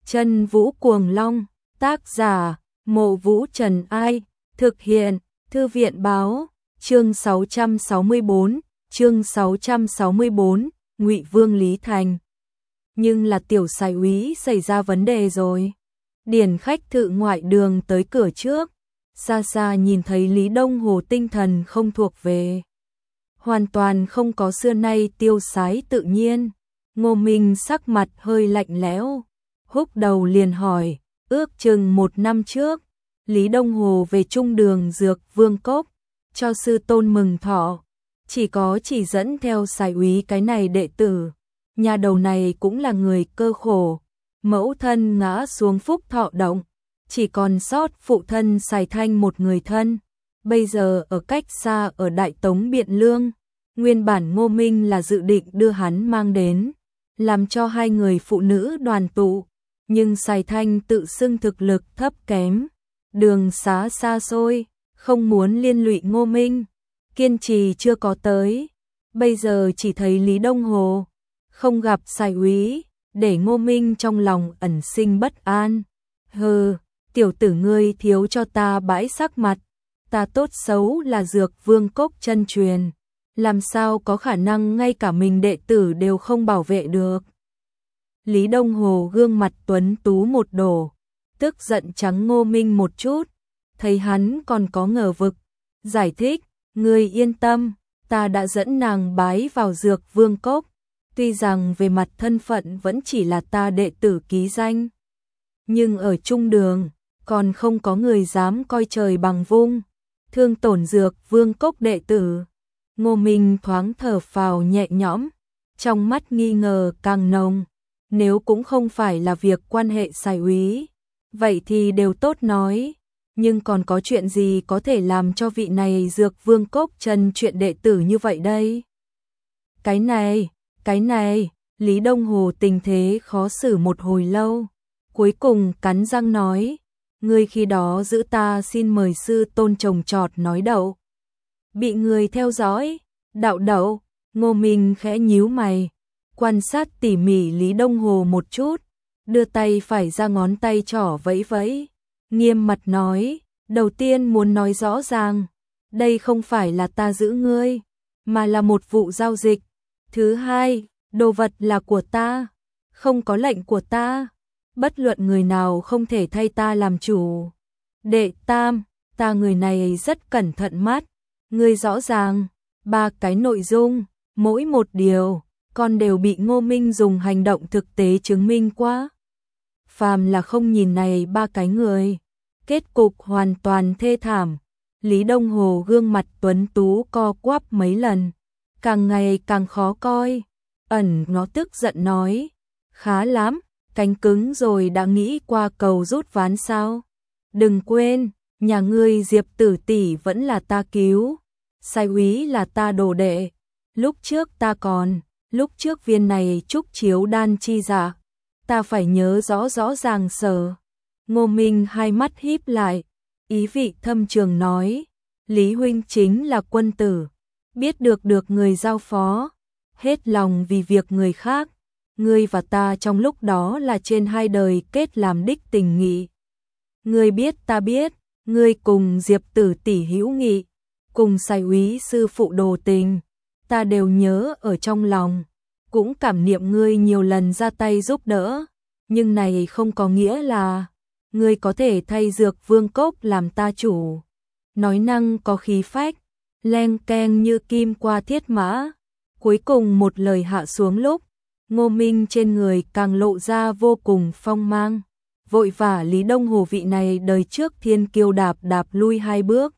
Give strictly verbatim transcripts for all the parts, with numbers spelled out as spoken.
Chân Vũ Cuồng Long, tác giả, Mộ Vũ Trần Ai, thực hiện, Thư viện báo, chương sáu trăm sáu mươi tư, chương sáu trăm sáu mươi tư, Ngụy Vương Lý Thành. Nhưng là tiểu sai úy xảy ra vấn đề rồi. Điển khách thự ngoại đường tới cửa trước, xa xa nhìn thấy Lý Đông Hồ tinh thần không thuộc về. Hoàn toàn không có xưa nay tiêu sái tự nhiên. Ngô Minh sắc mặt hơi lạnh lẽo, húc đầu liền hỏi, ước chừng một năm trước, Lý Đông Hồ về trung đường Dược Vương Cốc, cho sư tôn mừng thọ, chỉ có chỉ dẫn theo sai úy cái này đệ tử. Nhà đầu này cũng là người cơ khổ, mẫu thân ngã xuống phúc thọ động, chỉ còn sót phụ thân Sài Thanh một người thân, bây giờ ở cách xa ở Đại Tống Biện Lương. Nguyên bản Ngô Minh là dự định đưa hắn mang đến, làm cho hai người phụ nữ đoàn tụ, nhưng Sài Thanh tự xưng thực lực thấp kém, đường xá xa xôi, không muốn liên lụy Ngô Minh, kiên trì chưa có tới. Bây giờ chỉ thấy Lý Đông Hồ, không gặp sai úy, để Ngô Minh trong lòng ẩn sinh bất an. Hừ, tiểu tử ngươi thiếu cho ta bãi sắc mặt, ta tốt xấu là Dược Vương Cốc chân truyền, làm sao có khả năng ngay cả mình đệ tử đều không bảo vệ được. Lý Đông Hồ gương mặt tuấn tú một đổ, tức giận trắng Ngô Minh một chút, thấy hắn còn có ngờ vực, giải thích, ngươi yên tâm, ta đã dẫn nàng bái vào Dược Vương Cốc, tuy rằng về mặt thân phận vẫn chỉ là ta đệ tử ký danh, nhưng ở trung đường, còn không có người dám coi trời bằng vung, thương tổn Dược Vương Cốc đệ tử. Ngô Minh thoáng thở phào nhẹ nhõm, trong mắt nghi ngờ càng nồng, nếu cũng không phải là việc quan hệ sai úy, vậy thì đều tốt nói, nhưng còn có chuyện gì có thể làm cho vị này Dược Vương Cốc chân chuyện đệ tử như vậy đây? Cái này, cái này, Lý Đông Hồ tình thế khó xử một hồi lâu, cuối cùng cắn răng nói, ngươi khi đó giữ ta xin mời sư tôn trồng trọt nói đậu. Bị người theo dõi, đạo đậu, Ngô Minh khẽ nhíu mày, quan sát tỉ mỉ Lý Đông Hồ một chút, đưa tay phải ra ngón tay trỏ vẫy vẫy, nghiêm mặt nói, đầu tiên muốn nói rõ ràng, đây không phải là ta giữ ngươi, mà là một vụ giao dịch. Thứ hai, đồ vật là của ta, không có lệnh của ta, bất luận người nào không thể thay ta làm chủ. Đệ tam, ta người này rất cẩn thận mắt, ngươi rõ ràng, ba cái nội dung, mỗi một điều, con đều bị Ngô Minh dùng hành động thực tế chứng minh qua. Phàm là không nhìn này ba cái người, kết cục hoàn toàn thê thảm. Lý Đông Hồ gương mặt tuấn tú co quắp mấy lần, càng ngày càng khó coi, ẩn nó tức giận nói, khá lắm, cánh cứng rồi đã nghĩ qua cầu rút ván sao? Đừng quên, nhà ngươi Diệp Tử tỷ vẫn là ta cứu, sai úy là ta đồ đệ, lúc trước ta còn, lúc trước viên này trúc chiếu đan chi dạ, ta phải nhớ rõ rõ ràng sở. Ngô Minh hai mắt híp lại, ý vị thâm trường nói, Lý huynh chính là quân tử, biết được được người giao phó, hết lòng vì việc người khác, ngươi và ta trong lúc đó là trên hai đời kết làm đích tình nghị. Ngươi biết ta biết, ngươi cùng Diệp Tử tỷ hữu nghị, cùng sai úy sư phụ đồ tình, ta đều nhớ ở trong lòng, cũng cảm niệm ngươi nhiều lần ra tay giúp đỡ, nhưng này không có nghĩa là ngươi có thể thay Dược Vương Cốc làm ta chủ. Nói năng có khí phách, leng keng như kim qua thiết mã, cuối cùng một lời hạ xuống lúc, Ngô Minh trên người càng lộ ra vô cùng phong mang, vội vã Lý Đông Hồ vị này đời trước thiên kiêu đạp đạp lui hai bước.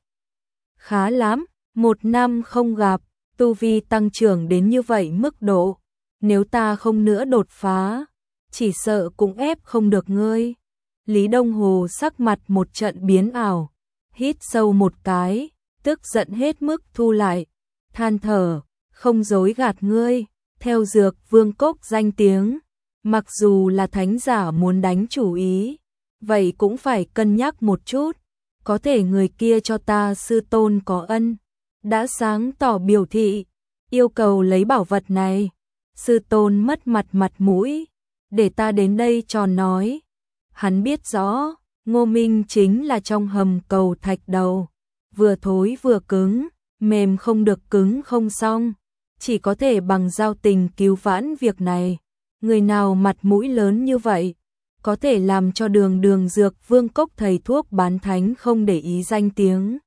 Khá lắm, một năm không gặp, tu vi tăng trưởng đến như vậy mức độ, nếu ta không nữa đột phá, chỉ sợ cũng ép không được ngươi. Lý Đông Hồ sắc mặt một trận biến ảo, hít sâu một cái, tức giận hết mức thu lại, than thở, không dối gạt ngươi, theo Dược Vương Cốc danh tiếng, mặc dù là thánh giả muốn đánh chủ ý, vậy cũng phải cân nhắc một chút, có thể người kia cho ta sư tôn có ân, đã sáng tỏ biểu thị, yêu cầu lấy bảo vật này, sư tôn mất mặt mặt mũi, để ta đến đây trò nói, Hắn biết rõ, Ngô Minh chính là trong hầm cầu thạch đầu, vừa thối vừa cứng, mềm không được cứng không xong, chỉ có thể bằng giao tình cứu vãn việc này. Người nào mặt mũi lớn như vậy, có thể làm cho đường đường dược vương cốc thầy thuốc bán thánh không để ý danh tiếng,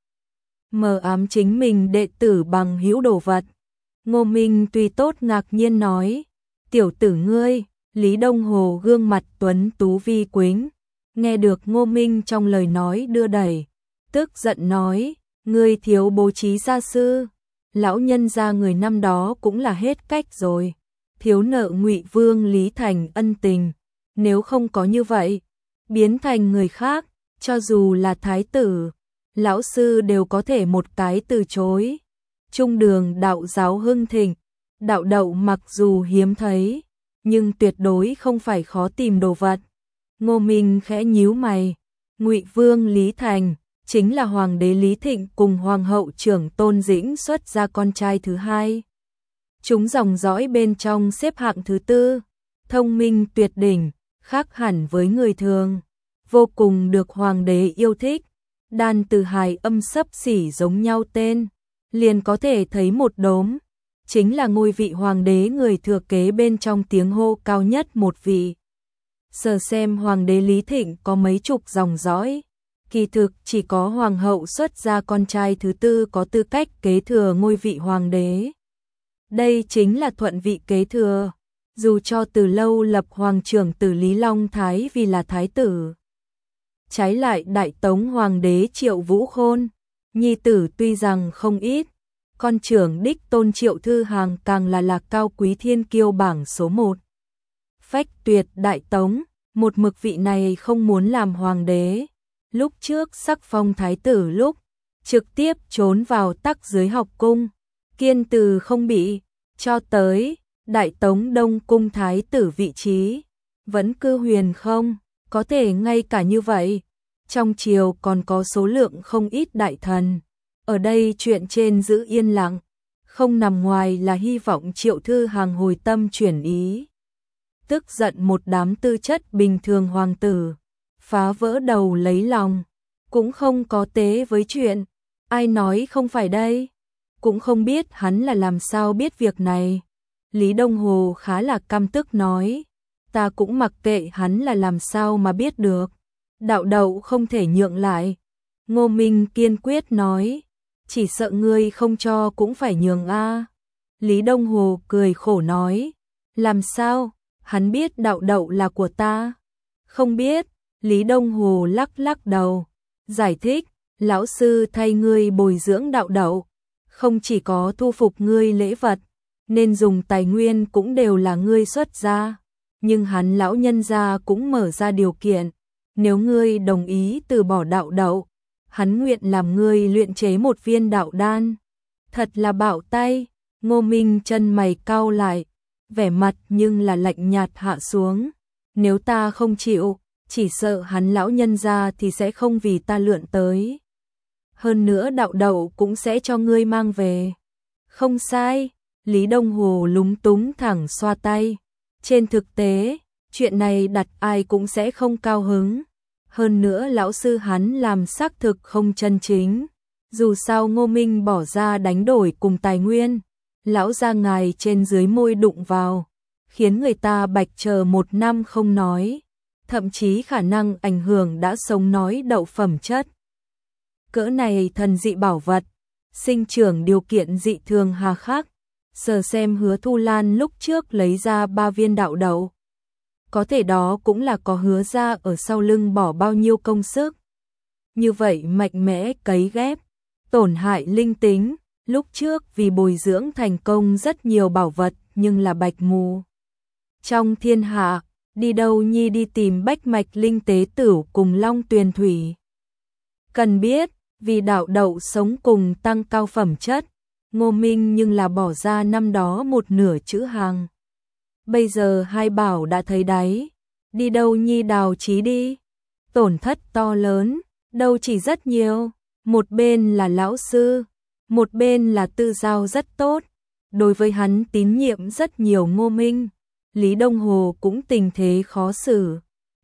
mờ ám chính mình đệ tử bằng hữu đồ vật. Ngô Minh tuy tốt ngạc nhiên nói, tiểu tử ngươi. Lý Đông Hồ gương mặt tuấn tú vi quính, nghe được Ngô Minh trong lời nói đưa đẩy, tức giận nói, ngươi thiếu bố trí gia sư, lão nhân gia người năm đó cũng là hết cách rồi, thiếu nợ Ngụy Vương Lý Thành ân tình, nếu không có như vậy, biến thành người khác, cho dù là thái tử, lão sư đều có thể một cái từ chối. Trung đường đạo giáo hưng thịnh, đạo đậu mặc dù hiếm thấy, nhưng tuyệt đối không phải khó tìm đồ vật. Ngô Minh khẽ nhíu mày, Ngụy Vương Lý Thành chính là hoàng đế Lý Thịnh cùng hoàng hậu trưởng Tôn Dĩnh xuất ra con trai thứ hai. Chúng dòng dõi bên trong xếp hạng thứ tư, thông minh tuyệt đỉnh, khác hẳn với người thường, vô cùng được hoàng đế yêu thích. Đan từ hài âm xấp xỉ giống nhau tên, liền có thể thấy một đốm, chính là ngôi vị hoàng đế người thừa kế bên trong tiếng hô cao nhất một vị. Sở xem hoàng đế Lý Thịnh có mấy chục dòng dõi, kỳ thực chỉ có hoàng hậu xuất ra con trai thứ tư có tư cách kế thừa ngôi vị hoàng đế. Đây chính là thuận vị kế thừa, dù cho từ lâu lập hoàng trưởng tử Lý Long Thái vì là thái tử. Trái lại đại tống hoàng đế Triệu Vũ Khôn, nhi tử tuy rằng không ít, con trưởng đích tôn Triệu Thư Hàng càng là lạc cao quý thiên kiêu bảng số một. Phách tuyệt đại tống, một mực vị này không muốn làm hoàng đế, lúc trước sắc phong thái tử lúc, trực tiếp trốn vào tắc dưới học cung, kiên từ không bị, cho tới đại tống đông cung thái tử vị trí, vẫn cư huyền không, có thể ngay cả như vậy. Trong triều còn có số lượng không ít đại thần. Ở đây chuyện trên giữ yên lặng, không nằm ngoài là hy vọng Triệu Thư Hàng hồi tâm chuyển ý. Tức giận một đám tư chất bình thường hoàng tử, phá vỡ đầu lấy lòng, cũng không có tế với chuyện. Ai nói không phải đây? Cũng không biết hắn là làm sao biết việc này. Lý Đông Hồ khá là căm tức nói, ta cũng mặc kệ hắn là làm sao mà biết được. Đạo đậu không thể nhượng lại. Ngô Minh kiên quyết nói, chỉ sợ ngươi không cho cũng phải nhường a. Lý Đông Hồ cười khổ nói, làm sao, hắn biết đạo đậu là của ta? Không biết. Lý Đông Hồ lắc lắc đầu, giải thích, lão sư thay ngươi bồi dưỡng đạo đậu, không chỉ có thu phục ngươi lễ vật, nên dùng tài nguyên cũng đều là ngươi xuất ra, nhưng hắn lão nhân gia cũng mở ra điều kiện. Nếu ngươi đồng ý từ bỏ đạo đậu, hắn nguyện làm ngươi luyện chế một viên đạo đan. Thật là bạo tay. Ngô Minh chân mày cau lại, vẻ mặt nhưng là lạnh nhạt hạ xuống. Nếu ta không chịu, chỉ sợ hắn lão nhân gia thì sẽ không vì ta lượn tới. Hơn nữa đạo đậu cũng sẽ cho ngươi mang về. Không sai. Lý Đông Hồ lúng túng thẳng xoa tay. Trên thực tế, chuyện này đặt ai cũng sẽ không cao hứng. Hơn nữa lão sư hắn làm xác thực không chân chính. Dù sao Ngô Minh bỏ ra đánh đổi cùng tài nguyên, lão gia ngài trên dưới môi đụng vào, khiến người ta bạch chờ một năm không nói, thậm chí khả năng ảnh hưởng đã sống nói đậu phẩm chất. Cỡ này thần dị bảo vật, sinh trưởng điều kiện dị thường hà khắc. Sờ xem Hứa Thu Lan lúc trước lấy ra ba viên đạo đậu, có thể đó cũng là có Hứa ra ở sau lưng bỏ bao nhiêu công sức. Như vậy mạnh mẽ cấy ghép, tổn hại linh tính, lúc trước vì bồi dưỡng thành công rất nhiều bảo vật nhưng là bạch mù. Trong thiên hạ, đi đâu nhi đi tìm bách mạch linh tế tửu cùng long tuyền thủy. Cần biết, vì đạo đậu sống cùng tăng cao phẩm chất, Ngô Minh nhưng là bỏ ra năm đó một nửa chữ hàng. Bây giờ hai bảo đã thấy đáy, đi đâu nhi đào chí đi. Tổn thất to lớn, đâu chỉ rất nhiều. Một bên là lão sư, một bên là tư giao rất tốt. Đối với hắn tín nhiệm rất nhiều Ngô Minh, Lý Đông Hồ cũng tình thế khó xử.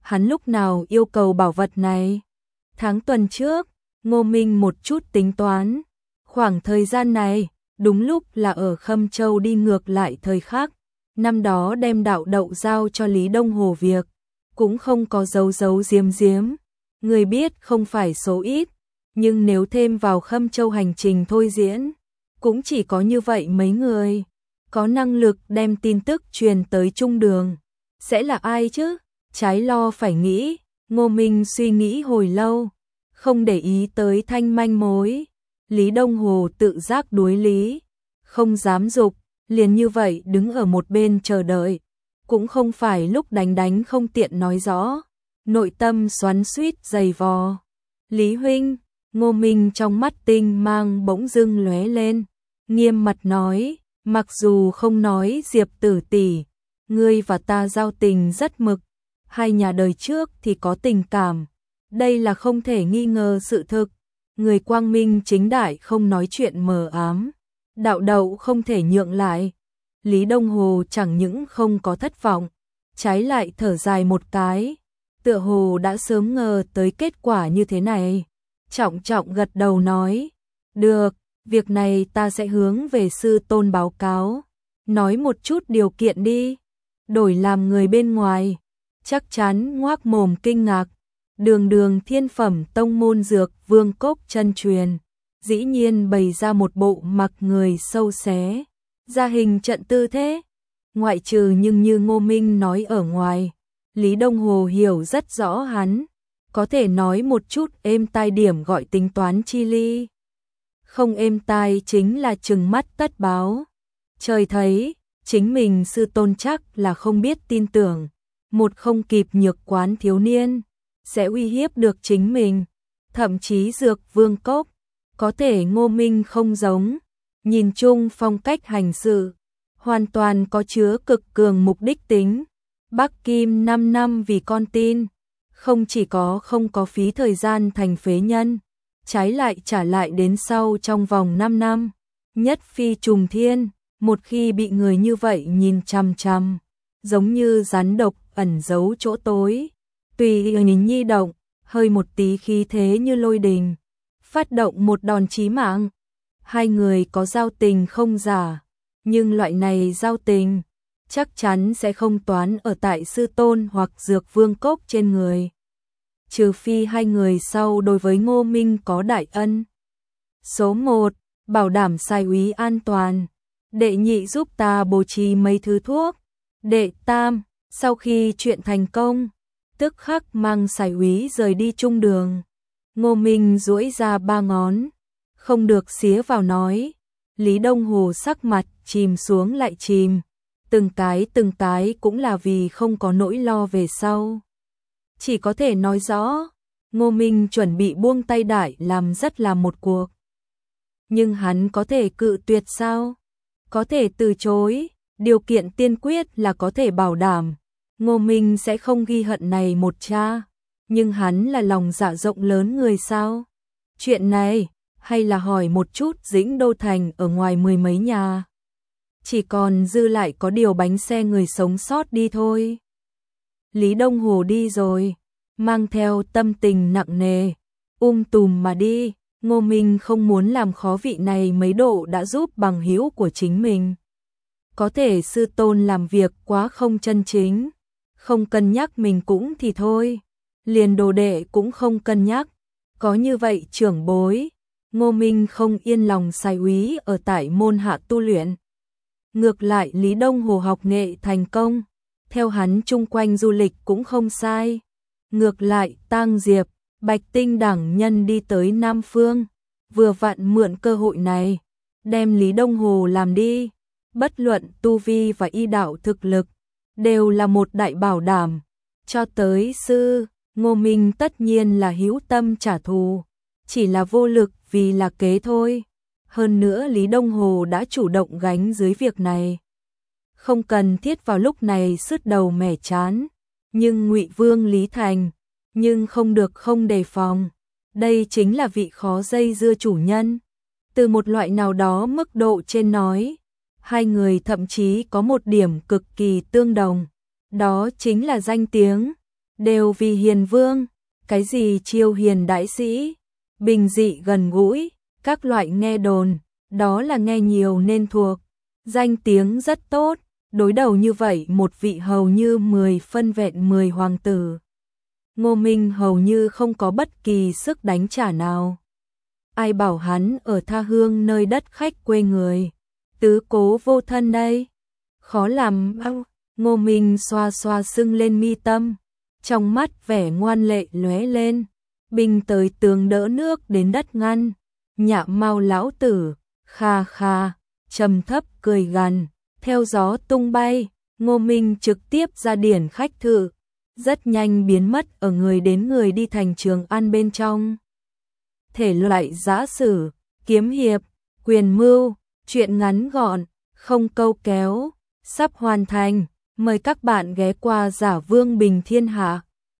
hắn lúc nào yêu cầu bảo vật này? Tháng tuần trước, Ngô Minh một chút tính toán, khoảng thời gian này, đúng lúc là ở Khâm Châu đi ngược lại thời khắc, năm đó đem đạo đậu giao cho Lý Đông Hồ việc, cũng không có giấu giấu giếm giếm, người biết không phải số ít, nhưng nếu thêm vào Khâm Châu hành trình thôi diễn, cũng chỉ có như vậy mấy người, có năng lực đem tin tức truyền tới trung đường, sẽ là ai chứ? Trái lo phải nghĩ, Ngô Minh suy nghĩ hồi lâu, không để ý tới thanh manh mối. Lý Đông Hồ tự giác đuối lý, không dám dục, liền như vậy đứng ở một bên chờ đợi, cũng không phải lúc đánh đánh không tiện nói rõ, nội tâm xoắn xuýt dày vò. Lý huynh, Ngô Minh trong mắt tinh mang bỗng dưng lóe lên, nghiêm mặt nói, mặc dù không nói Diệp tử tỷ, ngươi và ta giao tình rất mực, hai nhà đời trước thì có tình cảm, đây là không thể nghi ngờ sự thực, người quang minh chính đại không nói chuyện mờ ám, đạo đậu không thể nhượng lại. Lý Đông Hồ chẳng những không có thất vọng, trái lại thở dài một cái, tựa hồ đã sớm ngờ tới kết quả như thế này, trọng trọng gật đầu nói, được, việc này ta sẽ hướng về sư tôn báo cáo, nói một chút điều kiện đi, đổi làm người bên ngoài, chắc chắn ngoác mồm kinh ngạc, đường đường thiên phẩm tông môn dược vương cốc chân truyền, dĩ nhiên bày ra một bộ mặc người sâu xé, ra hình trận tư thế, ngoại trừ nhưng như Ngô Minh nói ở ngoài, Lý Đông Hồ hiểu rất rõ hắn, có thể nói một chút êm tai điểm gọi tính toán chi ly. Không êm tai chính là trừng mắt tất báo. Trời thấy, chính mình sư tôn chắc là không biết tin tưởng, một không kịp nhược quán thiếu niên, sẽ uy hiếp được chính mình, thậm chí dược vương cốc, có thể Ngô Minh không giống, nhìn chung phong cách hành sự, hoàn toàn có chứa cực cường mục đích tính. Bắc Kim năm năm vì con tin, không chỉ có không có phí thời gian thành phế nhân, trái lại trả lại đến sau trong vòng năm năm, nhất phi trùng thiên, một khi bị người như vậy nhìn chằm chằm, giống như rắn độc ẩn giấu chỗ tối, tùy nhìn nhi động, hơi một tí khí thế như lôi đình, phát động một đòn chí mạng. Hai người có giao tình không giả, nhưng loại này giao tình chắc chắn sẽ không toán ở tại sư tôn hoặc dược vương cốc trên người. Trừ phi hai người sau đối với Ngô Minh có đại ân. Số một, bảo đảm sai úy an toàn. Đệ nhị giúp ta bố trí mấy thứ thuốc. Đệ tam, sau khi chuyện thành công, tức khắc mang sai úy rời đi trung đường. Ngô Minh duỗi ra ba ngón, không được xía vào nói. Lý Đông Hồ sắc mặt chìm xuống lại chìm, từng cái từng cái cũng là vì không có nỗi lo về sau. Chỉ có thể nói rõ, Ngô Minh chuẩn bị buông tay đại làm rất là một cuộc. Nhưng hắn có thể cự tuyệt sao? Có thể từ chối, điều kiện tiên quyết là có thể bảo đảm, Ngô Minh sẽ không ghi hận này một cha. Nhưng hắn là lòng dạ rộng lớn người sao? Chuyện này, hay là hỏi một chút Dĩnh Đô Thành ở ngoài mười mấy nhà. Chỉ còn dư lại có điều bánh xe người sống sót đi thôi. Lý Đông Hồ đi rồi, mang theo tâm tình nặng nề, um tùm mà đi. Ngô Minh không muốn làm khó vị này mấy độ đã giúp bằng hữu của chính mình. Có thể sư tôn làm việc quá không chân chính, không cân nhắc mình cũng thì thôi, liền đồ đệ cũng không cân nhắc, có như vậy trưởng bối, Ngô Minh không yên lòng sai úy ở tại môn hạ tu luyện. Ngược lại Lý Đông Hồ học nghệ thành công, theo hắn chung quanh du lịch cũng không sai. Ngược lại Tang Diệp, Bạch Tinh đẳng nhân đi tới Nam Phương, vừa vặn mượn cơ hội này, đem Lý Đông Hồ làm đi, bất luận tu vi và y đạo thực lực, đều là một đại bảo đảm. Cho tới sư, Ngô Minh tất nhiên là hữu tâm trả thù, chỉ là vô lực vì là kế thôi. Hơn nữa Lý Đông Hồ đã chủ động gánh dưới việc này, không cần thiết vào lúc này sứt đầu mẻ chán. Nhưng Ngụy Vương Lý Thành, nhưng không được không đề phòng. Đây chính là vị khó dây dưa chủ nhân. Từ một loại nào đó mức độ trên nói, hai người thậm chí có một điểm cực kỳ tương đồng, đó chính là danh tiếng. đều vì hiền vương, cái gì chiêu hiền đại sĩ, bình dị gần gũi, các loại nghe đồn, đó là nghe nhiều nên thuộc, danh tiếng rất tốt, đối đầu như vậy một vị hầu như mười phân vẹn mười hoàng tử. Ngô Minh hầu như không có bất kỳ sức đánh trả nào. Ai bảo hắn ở tha hương nơi đất khách quê người, tứ cố vô thân đây, khó làm bao. Ngô Minh xoa xoa sưng lên mi tâm, trong mắt vẻ ngoan lệ lóe lên, binh tới tướng đỡ nước đến đất ngăn, nhạ mau lão tử, kha kha, trầm thấp cười gằn, theo gió tung bay, Ngô Minh trực tiếp ra điển khách thự, rất nhanh biến mất ở người đến người đi thành Trường An bên trong. Thể loại giã sử, kiếm hiệp, quyền mưu, truyện ngắn gọn, không câu kéo, sắp hoàn thành, mời các bạn ghé qua Giả Vương Bình Thiên Hạ.